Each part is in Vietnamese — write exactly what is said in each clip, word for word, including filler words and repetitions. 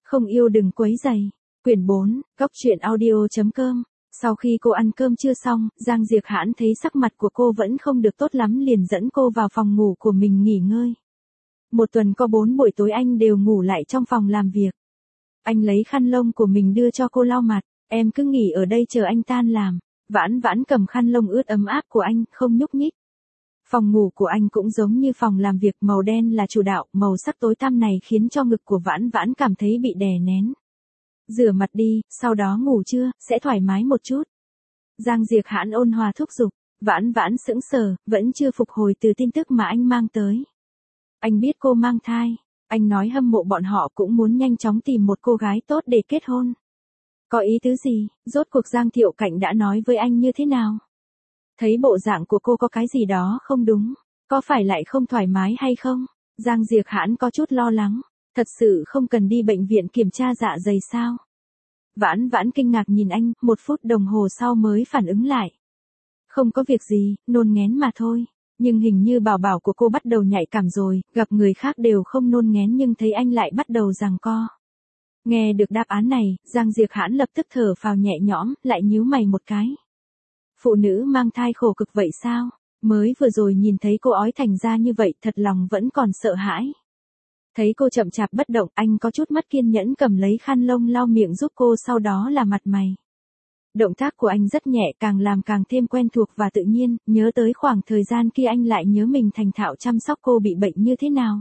Không yêu đừng quấy rầy. Quyển bốn, góc truyện audio.com. Sau khi cô ăn cơm trưa xong, Giang Diệp Hãn thấy sắc mặt của cô vẫn không được tốt lắm liền dẫn cô vào phòng ngủ của mình nghỉ ngơi. Một tuần có bốn buổi tối anh đều ngủ lại trong phòng làm việc. Anh lấy khăn lông của mình đưa cho cô lau mặt, em cứ nghỉ ở đây chờ anh tan làm. Vãn Vãn cầm khăn lông ướt ấm áp của anh, không nhúc nhích. Phòng ngủ của anh cũng giống như phòng làm việc, màu đen là chủ đạo, màu sắc tối tăm này khiến cho ngực của Vãn Vãn cảm thấy bị đè nén. Rửa mặt đi, sau đó ngủ trưa, sẽ thoải mái một chút. Giang Diệp Hãn ôn hòa thúc giục. Vãn Vãn sững sờ, vẫn chưa phục hồi từ tin tức mà anh mang tới. Anh biết cô mang thai. Anh nói hâm mộ bọn họ cũng muốn nhanh chóng tìm một cô gái tốt để kết hôn. Có ý tứ gì, rốt cuộc Giang Thiệu Cảnh đã nói với anh như thế nào? Thấy bộ dạng của cô có cái gì đó không đúng, có phải lại không thoải mái hay không? Giang Diệp Hãn có chút lo lắng, thật sự không cần đi bệnh viện kiểm tra dạ dày sao? Vãn Vãn kinh ngạc nhìn anh, một phút đồng hồ sau mới phản ứng lại. Không có việc gì, nôn nghén mà thôi. Nhưng hình như bảo bảo của cô bắt đầu nhạy cảm rồi, gặp người khác đều không nôn nghén nhưng thấy anh lại bắt đầu giằng co. Nghe được đáp án này, Giang Diệp Hãn lập tức thở phào nhẹ nhõm, lại nhíu mày một cái. Phụ nữ mang thai khổ cực vậy sao? Mới vừa rồi nhìn thấy cô ói thành ra như vậy thật lòng vẫn còn sợ hãi. Thấy cô chậm chạp bất động, anh có chút mất kiên nhẫn cầm lấy khăn lông lau miệng giúp cô, sau đó là mặt mày. Động tác của anh rất nhẹ, càng làm càng thêm quen thuộc và tự nhiên, nhớ tới khoảng thời gian kia anh lại nhớ mình thành thạo chăm sóc cô bị bệnh như thế nào.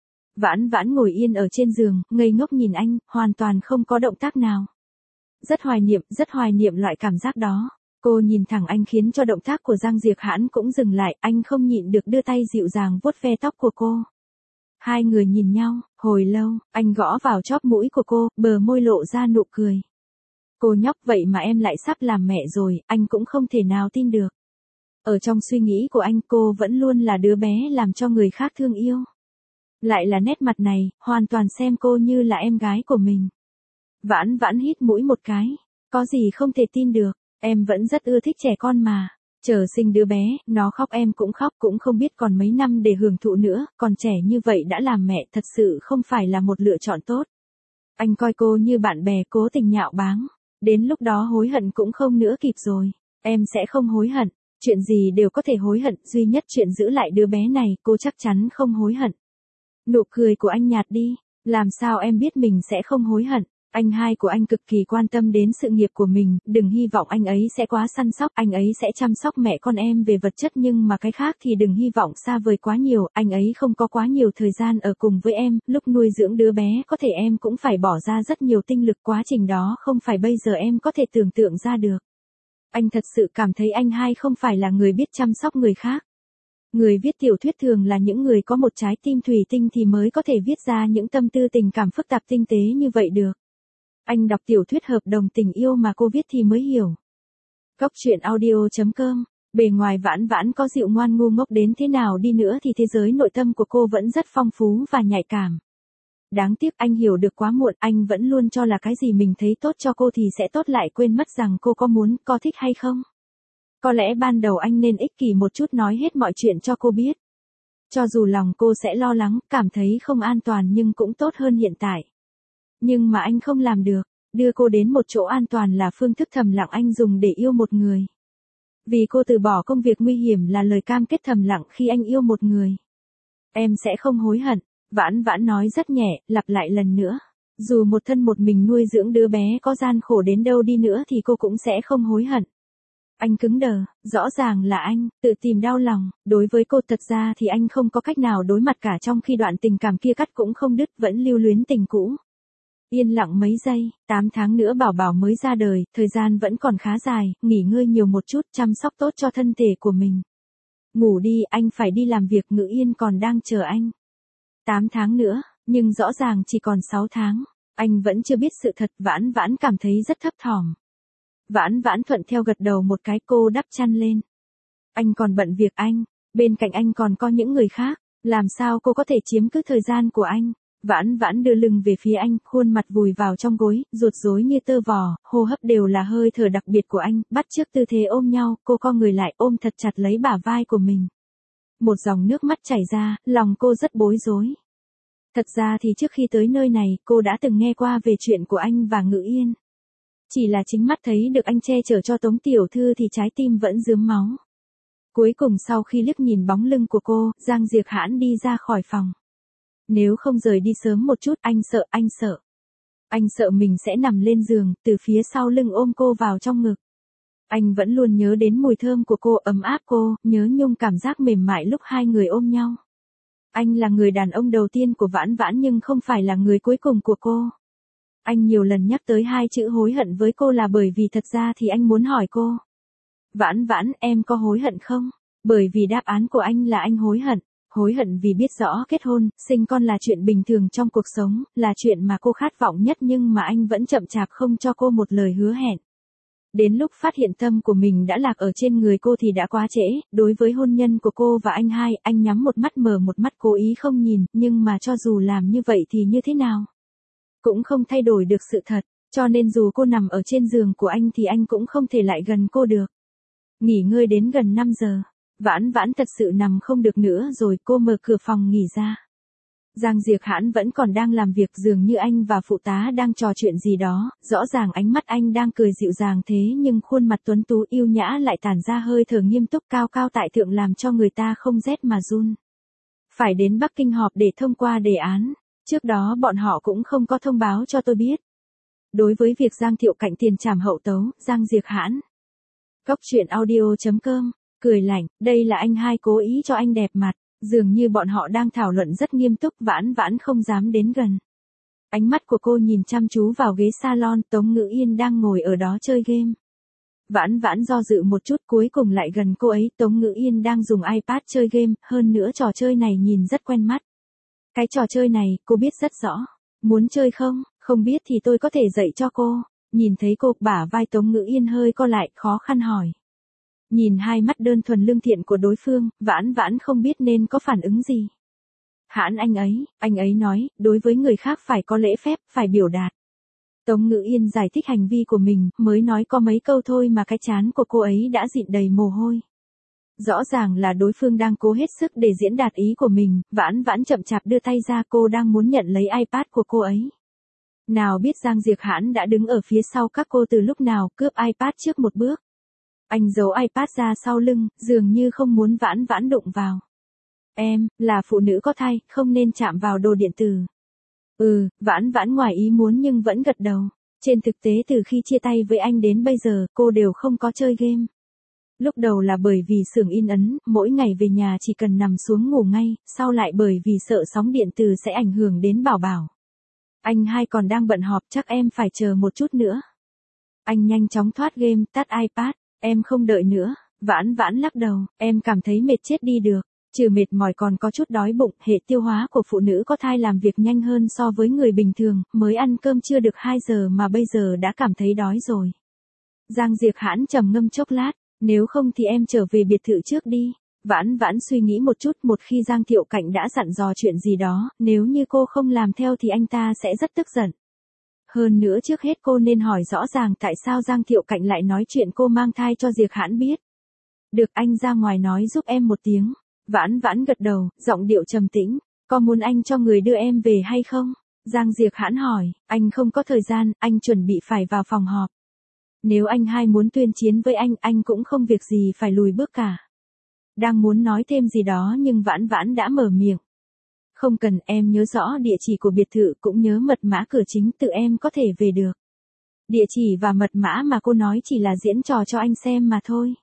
Vãn Vãn ngồi yên ở trên giường, ngây ngốc nhìn anh, hoàn toàn không có động tác nào. Rất hoài niệm, rất hoài niệm loại cảm giác đó. Cô nhìn thẳng anh khiến cho động tác của Giang Diệp Hãn cũng dừng lại, anh không nhịn được đưa tay dịu dàng vuốt ve tóc của cô. Hai người nhìn nhau, hồi lâu, anh gõ vào chóp mũi của cô, bờ môi lộ ra nụ cười. Cô nhóc, vậy mà em lại sắp làm mẹ rồi, anh cũng không thể nào tin được. Ở trong suy nghĩ của anh, cô vẫn luôn là đứa bé làm cho người khác thương yêu. Lại là nét mặt này, hoàn toàn xem cô như là em gái của mình. Vãn Vãn hít mũi một cái. Có gì không thể tin được, em vẫn rất ưa thích trẻ con mà. Chờ sinh đứa bé, nó khóc em cũng khóc, cũng không biết còn mấy năm để hưởng thụ nữa, còn trẻ như vậy đã làm mẹ thật sự không phải là một lựa chọn tốt. Anh coi cô như bạn bè cố tình nhạo báng. Đến lúc đó hối hận cũng không nữa kịp rồi. Em sẽ không hối hận, chuyện gì đều có thể hối hận, duy nhất chuyện giữ lại đứa bé này, cô chắc chắn không hối hận. Nụ cười của anh nhạt đi, làm sao em biết mình sẽ không hối hận? Anh hai của anh cực kỳ quan tâm đến sự nghiệp của mình, đừng hy vọng anh ấy sẽ quá săn sóc, anh ấy sẽ chăm sóc mẹ con em về vật chất nhưng mà cái khác thì đừng hy vọng xa vời quá nhiều, anh ấy không có quá nhiều thời gian ở cùng với em, lúc nuôi dưỡng đứa bé có thể em cũng phải bỏ ra rất nhiều tinh lực, quá trình đó không phải bây giờ em có thể tưởng tượng ra được. Anh thật sự cảm thấy anh hai không phải là người biết chăm sóc người khác. Người viết tiểu thuyết thường là những người có một trái tim thủy tinh thì mới có thể viết ra những tâm tư tình cảm phức tạp tinh tế như vậy được. Anh đọc tiểu thuyết hợp đồng tình yêu mà cô viết thì mới hiểu. Góc truyện audio.com. Bề ngoài Vãn Vãn có dịu ngoan ngu ngốc đến thế nào đi nữa thì thế giới nội tâm của cô vẫn rất phong phú và nhạy cảm. Đáng tiếc anh hiểu được quá muộn, anh vẫn luôn cho là cái gì mình thấy tốt cho cô thì sẽ tốt, lại quên mất rằng cô có muốn, có thích hay không. Có lẽ ban đầu anh nên ích kỷ một chút, nói hết mọi chuyện cho cô biết. Cho dù lòng cô sẽ lo lắng, cảm thấy không an toàn nhưng cũng tốt hơn hiện tại. Nhưng mà anh không làm được, đưa cô đến một chỗ an toàn là phương thức thầm lặng anh dùng để yêu một người. Vì cô từ bỏ công việc nguy hiểm là lời cam kết thầm lặng khi anh yêu một người. Em sẽ không hối hận, Vãn Vãn nói rất nhẹ, lặp lại lần nữa. Dù một thân một mình nuôi dưỡng đứa bé có gian khổ đến đâu đi nữa thì cô cũng sẽ không hối hận. Anh cứng đờ, rõ ràng là anh, tự tìm đau lòng, đối với cô thật ra thì anh không có cách nào đối mặt cả, trong khi đoạn tình cảm kia cắt cũng không đứt, vẫn lưu luyến tình cũ. Yên lặng mấy giây, tám tháng nữa bảo bảo mới ra đời, thời gian vẫn còn khá dài, nghỉ ngơi nhiều một chút, chăm sóc tốt cho thân thể của mình. Ngủ đi, anh phải đi làm việc, Ngữ Yên còn đang chờ anh. tám tháng nữa, nhưng rõ ràng chỉ còn sáu tháng, anh vẫn chưa biết sự thật, Vãn Vãn cảm thấy rất thấp thỏm. Vãn Vãn thuận theo gật đầu một cái, cô đắp chăn lên. Anh còn bận việc anh, bên cạnh anh còn có những người khác, làm sao cô có thể chiếm cứ thời gian của anh? Vãn Vãn đưa lưng về phía anh, khuôn mặt vùi vào trong gối, ruột rối như tơ vò, hô hấp đều là hơi thở đặc biệt của anh, bắt chước tư thế ôm nhau, cô co người lại ôm thật chặt lấy bả vai của mình. Một dòng nước mắt chảy ra, lòng cô rất bối rối. Thật ra thì trước khi tới nơi này, cô đã từng nghe qua về chuyện của anh và Ngữ Yên. Chỉ là chính mắt thấy được anh che chở cho Tống tiểu thư thì trái tim vẫn rướm máu. Cuối cùng sau khi liếc nhìn bóng lưng của cô, Giang Diệp Hãn đi ra khỏi phòng. Nếu không rời đi sớm một chút, anh sợ, anh sợ. Anh sợ mình sẽ nằm lên giường, từ phía sau lưng ôm cô vào trong ngực. Anh vẫn luôn nhớ đến mùi thơm của cô, ấm áp cô, nhớ nhung cảm giác mềm mại lúc hai người ôm nhau. Anh là người đàn ông đầu tiên của Vãn Vãn nhưng không phải là người cuối cùng của cô. Anh nhiều lần nhắc tới hai chữ hối hận với cô là bởi vì thật ra thì anh muốn hỏi cô. Vãn Vãn, em có hối hận không? Bởi vì đáp án của anh là anh hối hận. Hối hận vì biết rõ kết hôn, sinh con là chuyện bình thường trong cuộc sống, là chuyện mà cô khát vọng nhất nhưng mà anh vẫn chậm chạp không cho cô một lời hứa hẹn. Đến lúc phát hiện tâm của mình đã lạc ở trên người cô thì đã quá trễ, đối với hôn nhân của cô và anh hai, anh nhắm một mắt mở một mắt cố ý không nhìn, nhưng mà cho dù làm như vậy thì như thế nào? Cũng không thay đổi được sự thật, cho nên dù cô nằm ở trên giường của anh thì anh cũng không thể lại gần cô được. Nghỉ ngơi đến gần năm giờ, Vãn Vãn thật sự nằm không được nữa rồi, cô mở cửa phòng nghỉ ra. Giang Diệp Hãn vẫn còn đang làm việc, dường như anh và phụ tá đang trò chuyện gì đó, rõ ràng ánh mắt anh đang cười dịu dàng thế nhưng khuôn mặt tuấn tú yêu nhã lại tản ra hơi thở nghiêm túc cao cao tại thượng làm cho người ta không rét mà run. Phải đến Bắc Kinh họp để thông qua đề án, trước đó bọn họ cũng không có thông báo cho tôi biết. Đối với việc Giang Thiệu Cạnh tiền trảm hậu tấu, Giang Diệp Hãn. Góc truyện audio chấm com, cười lạnh, đây là anh hai cố ý cho anh đẹp mặt. Dường như bọn họ đang thảo luận rất nghiêm túc, Vãn Vãn không dám đến gần. Ánh mắt của cô nhìn chăm chú vào ghế salon, Tống Ngữ Yên đang ngồi ở đó chơi game. Vãn Vãn do dự một chút cuối cùng lại gần cô ấy, Tống Ngữ Yên đang dùng iPad chơi game, hơn nữa trò chơi này nhìn rất quen mắt. Cái trò chơi này, cô biết rất rõ. Muốn chơi không? Không biết thì tôi có thể dạy cho cô. Nhìn thấy cô, bả vai Tống Ngữ Yên hơi co lại, khó khăn hỏi. Nhìn hai mắt đơn thuần lương thiện của đối phương, Vãn Vãn không biết nên có phản ứng gì. Hãn anh ấy, anh ấy nói, đối với người khác phải có lễ phép, phải biểu đạt. Tống Ngữ Yên giải thích hành vi của mình, mới nói có mấy câu thôi mà cái trán của cô ấy đã dịn đầy mồ hôi. Rõ ràng là đối phương đang cố hết sức để diễn đạt ý của mình, Vãn Vãn chậm chạp đưa tay ra, cô đang muốn nhận lấy iPad của cô ấy. Nào biết Giang Diệp Hãn đã đứng ở phía sau các cô từ lúc nào, cướp iPad trước một bước. Anh giấu iPad ra sau lưng, dường như không muốn Vãn Vãn đụng vào. Em, là phụ nữ có thai, không nên chạm vào đồ điện tử. Ừ, Vãn Vãn ngoài ý muốn nhưng vẫn gật đầu. Trên thực tế từ khi chia tay với anh đến bây giờ, cô đều không có chơi game. Lúc đầu là bởi vì xưởng in ấn, mỗi ngày về nhà chỉ cần nằm xuống ngủ ngay, sau lại bởi vì sợ sóng điện tử sẽ ảnh hưởng đến Bảo Bảo. Anh hai còn đang bận họp, chắc em phải chờ một chút nữa. Anh nhanh chóng thoát game, tắt iPad. Em không đợi nữa, Vãn Vãn lắc đầu, em cảm thấy mệt chết đi được, trừ mệt mỏi còn có chút đói bụng, hệ tiêu hóa của phụ nữ có thai làm việc nhanh hơn so với người bình thường, mới ăn cơm chưa được hai giờ mà bây giờ đã cảm thấy đói rồi. Giang Diệp Hãn trầm ngâm chốc lát, nếu không thì em trở về biệt thự trước đi. Vãn Vãn suy nghĩ một chút, một khi Giang Thiệu Cạnh đã dặn dò chuyện gì đó, nếu như cô không làm theo thì anh ta sẽ rất tức giận. Hơn nữa trước hết cô nên hỏi rõ ràng tại sao Giang Thiệu Cạnh lại nói chuyện cô mang thai cho Diệp Hãn biết. Được, anh ra ngoài nói giúp em một tiếng. Vãn Vãn gật đầu, giọng điệu trầm tĩnh. Có muốn anh cho người đưa em về hay không? Giang Diệp Hãn hỏi, anh không có thời gian, anh chuẩn bị phải vào phòng họp. Nếu anh hai muốn tuyên chiến với anh, anh cũng không việc gì phải lùi bước cả. Đang muốn nói thêm gì đó nhưng Vãn Vãn đã mở miệng. Không cần, em nhớ rõ địa chỉ của biệt thự, cũng nhớ mật mã cửa chính, tự em có thể về được. Địa chỉ và mật mã mà cô nói chỉ là diễn trò cho anh xem mà thôi.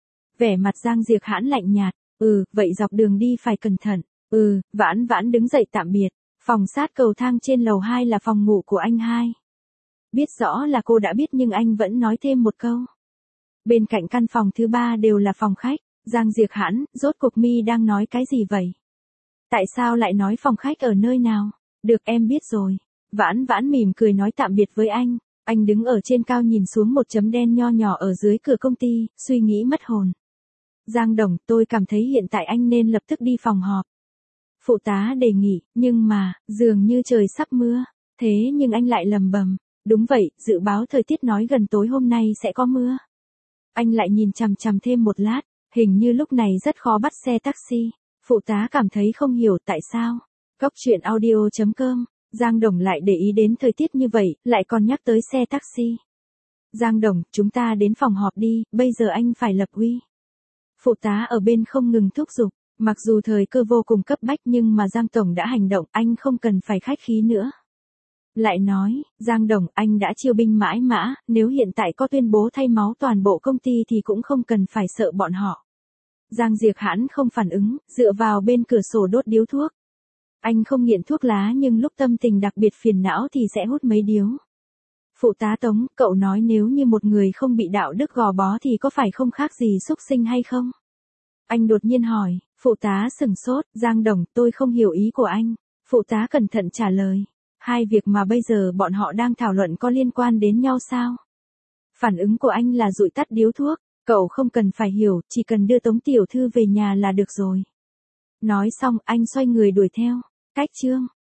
Vẻ mặt Giang Diệp Hãn lạnh nhạt, ừ, vậy dọc đường đi phải cẩn thận. Ừ, Vãn Vãn đứng dậy tạm biệt. Phòng sát cầu thang trên lầu hai là phòng ngủ của anh hai. Biết rõ là cô đã biết nhưng anh vẫn nói thêm một câu. Bên cạnh căn phòng thứ ba đều là phòng khách. Giang Diệp Hãn, rốt cuộc mi đang nói cái gì vậy? Tại sao lại nói phòng khách ở nơi nào? Được, em biết rồi. Vãn Vãn mỉm cười nói tạm biệt với anh. Anh đứng ở trên cao nhìn xuống một chấm đen nho nhỏ ở dưới cửa công ty, suy nghĩ mất hồn. Giang Đồng, tôi cảm thấy hiện tại anh nên lập tức đi phòng họp. Phụ tá đề nghị, nhưng mà, dường như trời sắp mưa. Thế nhưng anh lại lầm bầm. Đúng vậy, dự báo thời tiết nói gần tối hôm nay sẽ có mưa. Anh lại nhìn chằm chằm thêm một lát, hình như lúc này rất khó bắt xe taxi. Phụ tá cảm thấy không hiểu tại sao. Cóc truyện audio chấm com, Giang Đồng lại để ý đến thời tiết như vậy, lại còn nhắc tới xe taxi. Giang Đồng, chúng ta đến phòng họp đi, bây giờ anh phải lập uy. Phụ tá ở bên không ngừng thúc giục, mặc dù thời cơ vô cùng cấp bách nhưng mà Giang Tổng đã hành động, anh không cần phải khách khí nữa. Lại nói, Giang Đồng, anh đã chiêu binh mãi mã, nếu hiện tại có tuyên bố thay máu toàn bộ công ty thì cũng không cần phải sợ bọn họ. Giang Diệc hãn không phản ứng, dựa vào bên cửa sổ đốt điếu thuốc. Anh không nghiện thuốc lá nhưng lúc tâm tình đặc biệt phiền não thì sẽ hút mấy điếu. Phụ tá Tống, cậu nói nếu như một người không bị đạo đức gò bó thì có phải không khác gì xúc sinh hay không? Anh đột nhiên hỏi, phụ tá sừng sốt, Giang Đồng, tôi không hiểu ý của anh. Phụ tá cẩn thận trả lời, hai việc mà bây giờ bọn họ đang thảo luận có liên quan đến nhau sao? Phản ứng của anh là dụi tắt điếu thuốc, cậu không cần phải hiểu, chỉ cần đưa Tống tiểu thư về nhà là được rồi. Nói xong anh xoay người đuổi theo, cách chương.